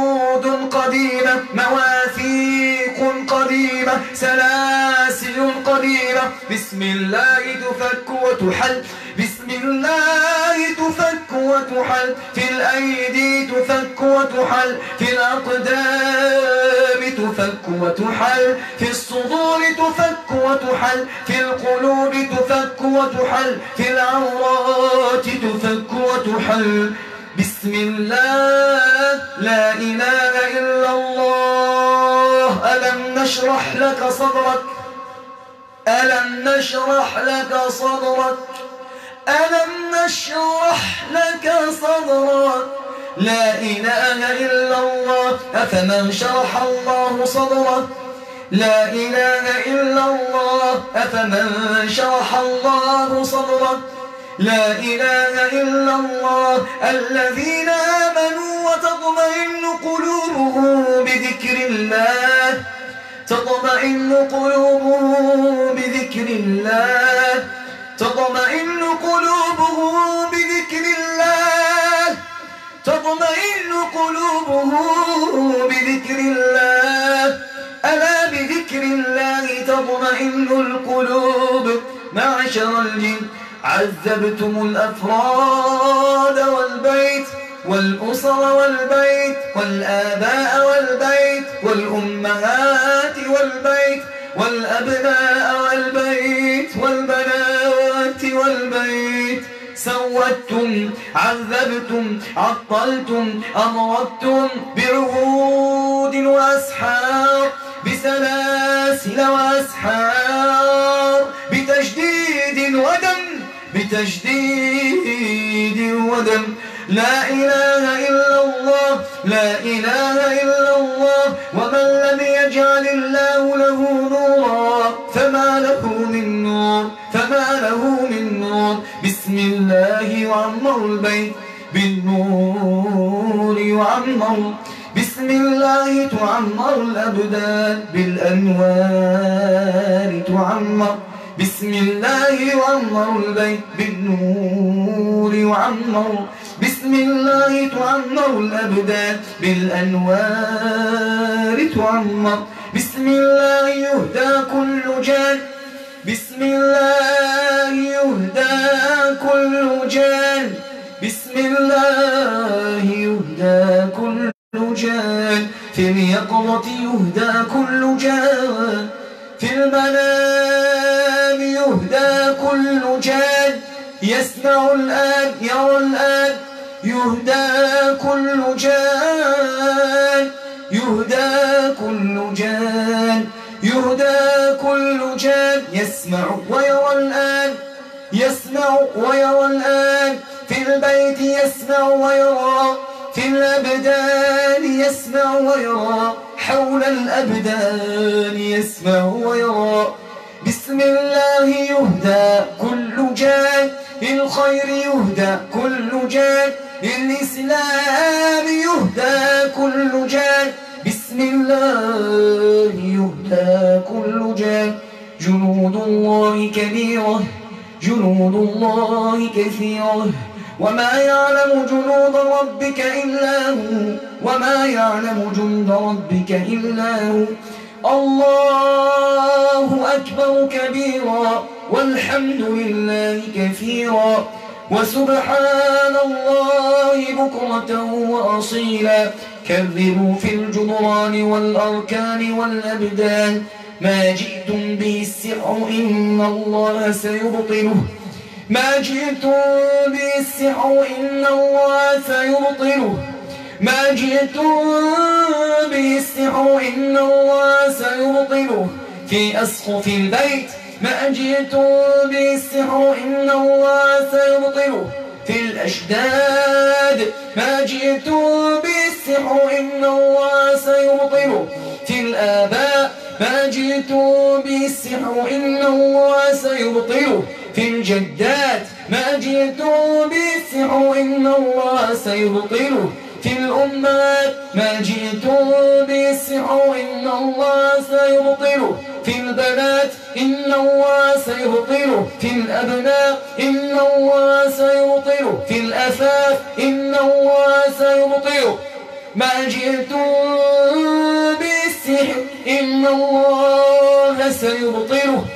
عهود قديمة مواثيق قديمة سلاسل قديمة قليلة. بسم الله تفك وتحل، بسم الله تفك وتحل، في الأيدي تفك وتحل، في الأقدام تفك وتحل، في الصدور تفك وتحل، في القلوب تفك وتحل، في العورات تفك وتحل. بسم الله لا إله إلا الله. ألم نشرح لك صدرك، ألم نشرح لك صدرك، ألم نشرح لك صدرك. لا إله إلا الله. أفمن شرح الله صدره، لا إله إلا الله. أفمن شرح الله صدره، لا إله إلا الله. الذين آمنوا وتطمئن قلوبهم بذكر الله، تطمئن قلوبهم بذكر الله، تطمئن قلوبهم بذكر الله، تطمئن قلوبهم بذكر الله. ألا بذكر الله تطمئن القلوب. معشر الجن عذبتم الأفراد والبيت والأسر والبيت والآباء والبيت والأمهات والبيت والأبناء والبيت والبنات والبيت. سودتم، عذبتم، عطلتم، أمرتم بعهود وأسحار، بسلاسل وأسحار، بتجديد ودم، بتجديد ودم. لا إله إلا الله، لا إله إلا الله. ومن لم يجعل الله له نورا فما له من نور، فما له من نور. بسم الله يعمر البيت بالنور يعمر، بسم الله تعمر الأبدان بالأنوار تعمر. بسم الله يعمر البيت بالنور يعمر، بسم الله تعمر الأبدان بالأنوار تعمر. بسم الله يهدى كل جان، بسم الله يهدى كل جان، بسم الله يهدى كل جان. في اليقظة يهدى كل جان، في المنام يهدى كل جان. يسمع الآن، يرى الآن، يهدى كل جان، يهدى كل جان، يهدى كل جان. يسمع ويرى الآن، يسمع ويرى الآن. في البيت يسمع ويرى، في الأبدان يسمع ويرى، حول الأبدان يسمع ويرى. بسم الله يهدى كل جان، الخير يهدى كل جان، الإسلام يهدى كل جان. بسم الله يهدى كل جان. جنود الله كبيرة، جنود الله كثيرة، وما يعلم جنود ربك إلا هو، وما يعلم جند ربك إلا هو. الله أكبر كبيرا، والحمد لله كثيرا، وسبحان الله بكرة وأصيلا. كذبوا في الجدران والأركان والأبدان. ما جئتم به السحر إن الله سيبطله، ما جئتم به السحر إن الله سيبطله، ما جئتم به السحر إن الله سيبطله. في أسقف البيت ما جئتم به السحر إن الله سيبطله. في الأشداد ما جئتم به السحر إن الله سيبطله. في الآباء ما جئتم به السحر إن الله سيبطله. في الجدات ما جئتم به السحر إن الله سيبطله. في الأمهات ما جئتم به السحر إن الله سيبطله. في البنات إن الله سيبطله. في الأبناء إن الله سيبطله. في الأثاث إن الله سيبطله. ما جئتم به السحر إن الله سيبطله.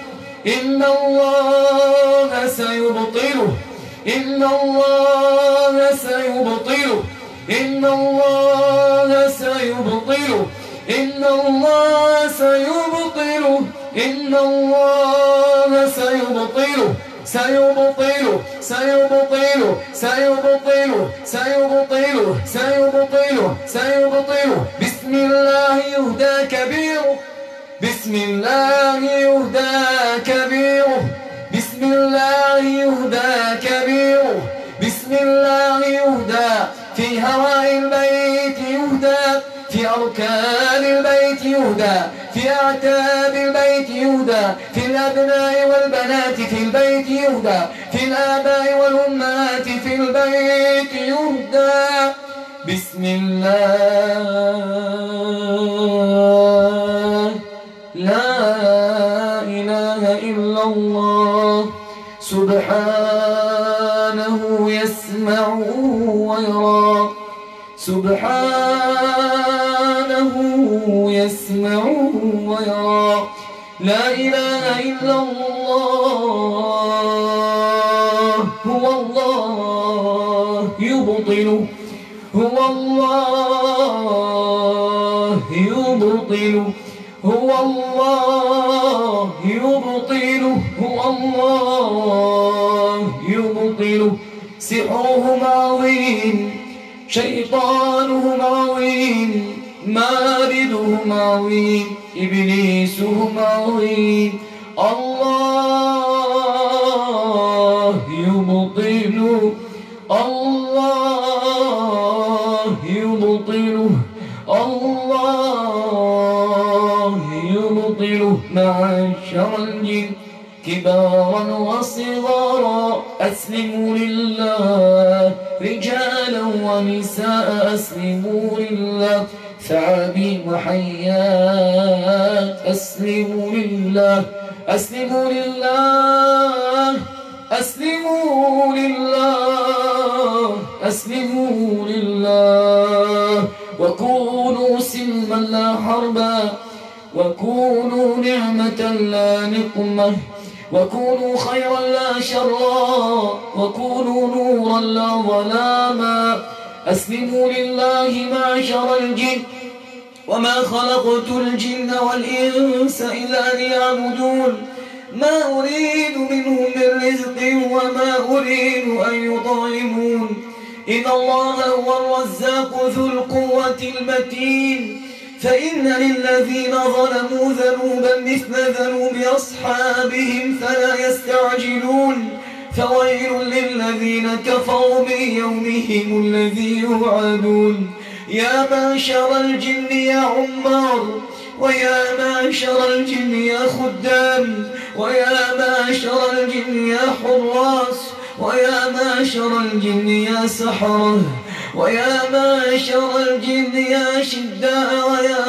إن الله سيبطله إن الله سيبطله إن الله سيبطله إن الله سيبطله إن الله سيبطله سيبطله سيبطله سيبطله سيبطله سيبطله سيبطله بسم الله يهدى كبيره بسم الله يهدى كبيره بسم الله يهدى كبيره بسم الله يهدى في هواء البيت يهدى في أركان البيت يهدى في أعتاب البيت يهدى في الأبناء والبنات في البيت يهدى في الآباء والأمهات في البيت يهدى بسم الله لا إله إلا الله سبحانه يسمع ويرى سبحانه يسمع ويرى لا إله إلا الله هو الله يبطل هو الله يبطل هو الله يبطل هو الله يبطل سحرهم عظيم شيطانهم عظيم ماردهم عظيم إبليسهم عظيم الله يبطل الله يبطل الله يبطل معشر الجن كبارا وصغارا أسلموا لله رجالا ونساء أسلموا لله ثعابين وحيات أسلموا لله أسلموا لله أسلموا لله أسلموا لله وكونوا سلما لا حربا وكونوا نعمة لا نقمة وكونوا خيرا لا شرا وكونوا نورا لا ظلاما أسلموا لله معشر الجن وما خلقت الجن والإنس إلا ليعبدون ما أريد منهم من رزق وما أريد أن يطعمون إن الله هو الرزاق ذو القوة المتين فإن للذين ظلموا ذنوبا مثل ذنوب أصحابهم فلا يستعجلون فويل للذين كفروا من يومهم الذي يوعدون يا معشر الجن يا عمار ويا معشر الجن يا خدام ويا معشر الجن يا حراس ويا معشر الجن يا سحرة ويا معشر الجن يا شداء ويا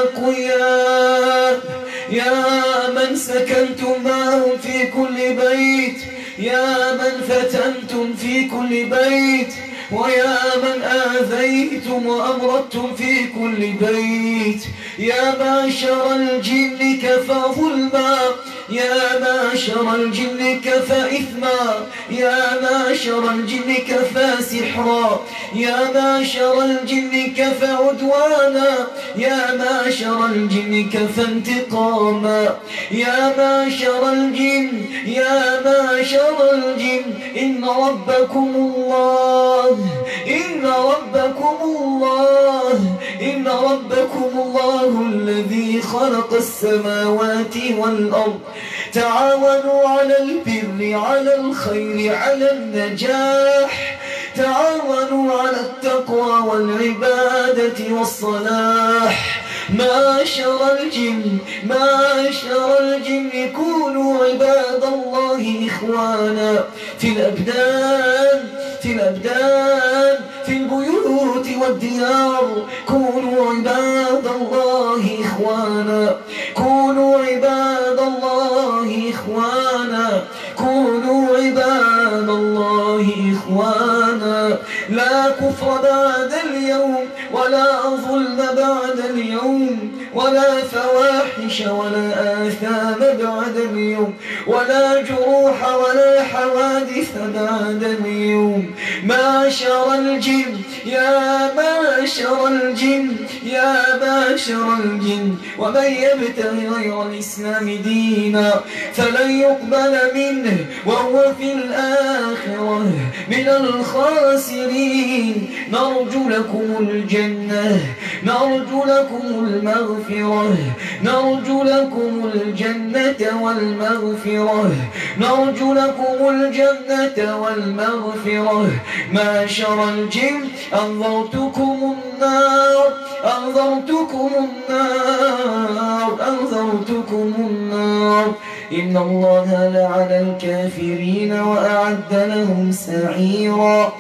قيام يا من سكنتم معهم في كل بيت يا من فتنتم في كل بيت ويا من آذيتم وأمرضتم في كل بيت يا معشر الجن كفى ظلما يا معشر الجن كفى إثما يا معشر الجن كفى سحرا يا معشر الجن كفى عدوانا يا معشر الجن كفى انتقاما يا معشر الجن يا معشر الجن إن ربكم الله إن ربكم الله إن ربكم الله الذي خلق السماوات والأرض تعاونوا على البر على الخير على النجاح تعاونوا على التقوى والعبادة والصلاح معشر الجن معشر الجن كونوا عباد الله إخوانا في الأبدان في الأبدان في البيوت والديار كونوا عباد الله إخوانا كونوا عباد الله إخوانا كونوا عباد الله إخوانا لا كفر بعد اليوم ولا ظلم بعد اليوم ولا فواحش ولا آثام بعد اليوم، ولا جروح ولا حوادث بعد اليوم. معشر الجن يا معشر الجن يا معشر الجن، ومن يبتغي غير الإسلام دينا فلن يقبل منه وهو في الآخرة من الخاسرين. نرجو لكم الجنة، نرجو لكم المغفرة، نرجو لكم الجنة والمغفرة، نرجو لكم الجنة والمغفرة. معشر الجن أنذرتكم النار، أنذرتكم النار، أنذرتكم النار. إن الله لعن الكافرين وأعد لهم سعيرا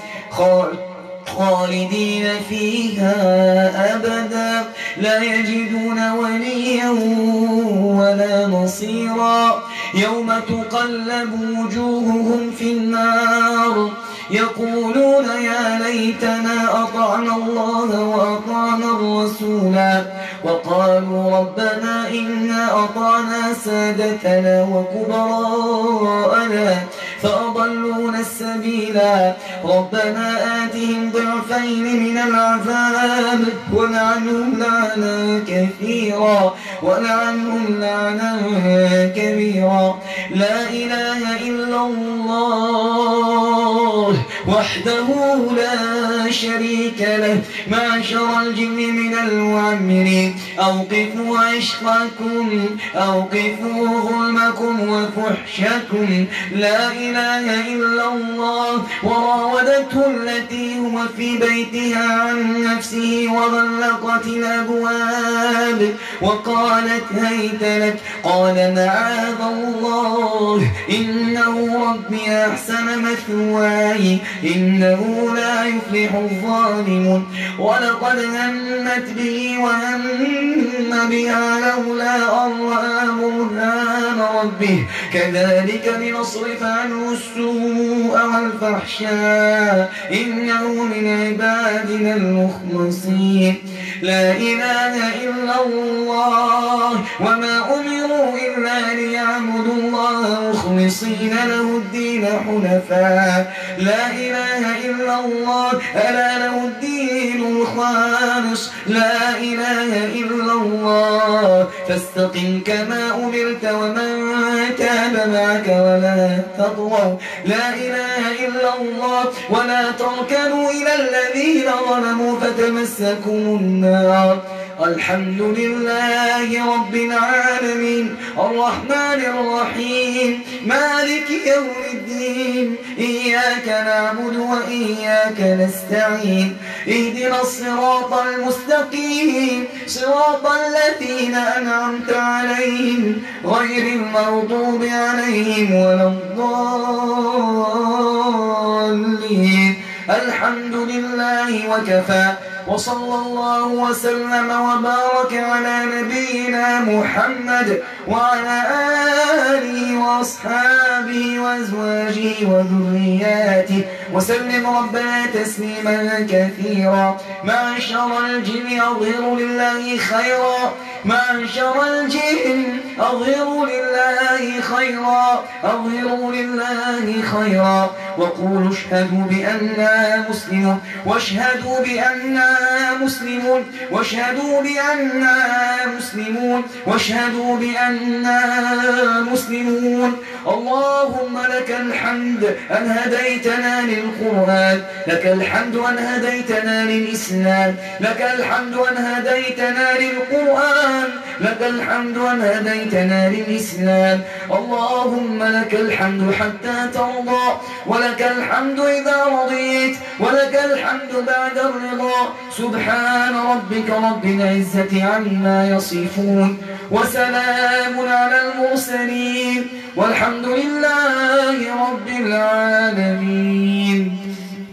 خالدين فيها أبدا لا يجدون وليا ولا نصيرا. يوم تقلب وجوههم في النار يقولون يا ليتنا أطعنا الله وأطعنا الرسولا، وقالوا ربنا إنا أطعنا سادتنا وكبراءنا فأضلونا السبيلا. ربنا آتهم ضعفين من العذاب ولعنهم لعنا كثيرا، ولعنهم لعنا كبيرا. لا إله إلا الله وحده لا شريك له. معشر الجن من المعمرين أوقفوا عشقكم، أوقفوا ظلمكم وفحشكم. لا إله إلا الله. وراودته التي هو في بيتها عن نفسه وغلقت الأبواب وقالت هيت لك، قال معاذ الله إنه ربي أحسن مثواي إنه لا يفلح الظالمون. ولقد همت به وهم بها لولا أن رأى برهان ربه كذلك لنصرف عنه السوء والفحشاء إنه من عبادنا المخلصين. لا إله إلا الله. وما أمروا إلا ليعبدوا الله مخلصين له الدين حنفاء. لا إله إلا الله. ألا له الدين الخالص. لا إله إلا الله. فاستقم كما أمرت ومن تاب معك ولا تطغوا. لا إله إلا الله. ولا تركنوا إلى الذين ظلموا فتمسكم النار. الحمد لله رب العالمين الرحمن الرحيم مالك يوم الدين. إياك نعبد وإياك نستعين. اهدنا الصراط المستقيم صراط الذين أنعمت عليهم غير المغضوب عليهم ولا الضالين. الحمد لله وكفى، وصلى الله وسلم وبارك على نبينا محمد وعلى آله وأصحابه وأزواجه وذرياته وسلم ربنا تسليما كثيرا. معشر الجن أظهروا لله خيرا، معشر الجن أظهروا لله خيرا، أظهروا لله خيرا. وقولوا اشهدوا بأننا مسلمون، واشهدوا بأننا مسلمون، واشهدوا بأننا مسلمون، واشهدوا بأننا مسلمون. اللهم لك الحمد أن هديتنا للقرآن، لك الحمد أن هديتنا للإسلام، لك الحمد أن هديتنا للقرآن، لك الحمد أن هديتنا للإسلام. اللهم لك الحمد حتى ترضى، ولك الحمد إذا رضيت، ولك الحمد بعد الرضا. سبحان ربك رب العزة عما يصفون، وسلام على المرسلين، والحمد لله رب العالمين.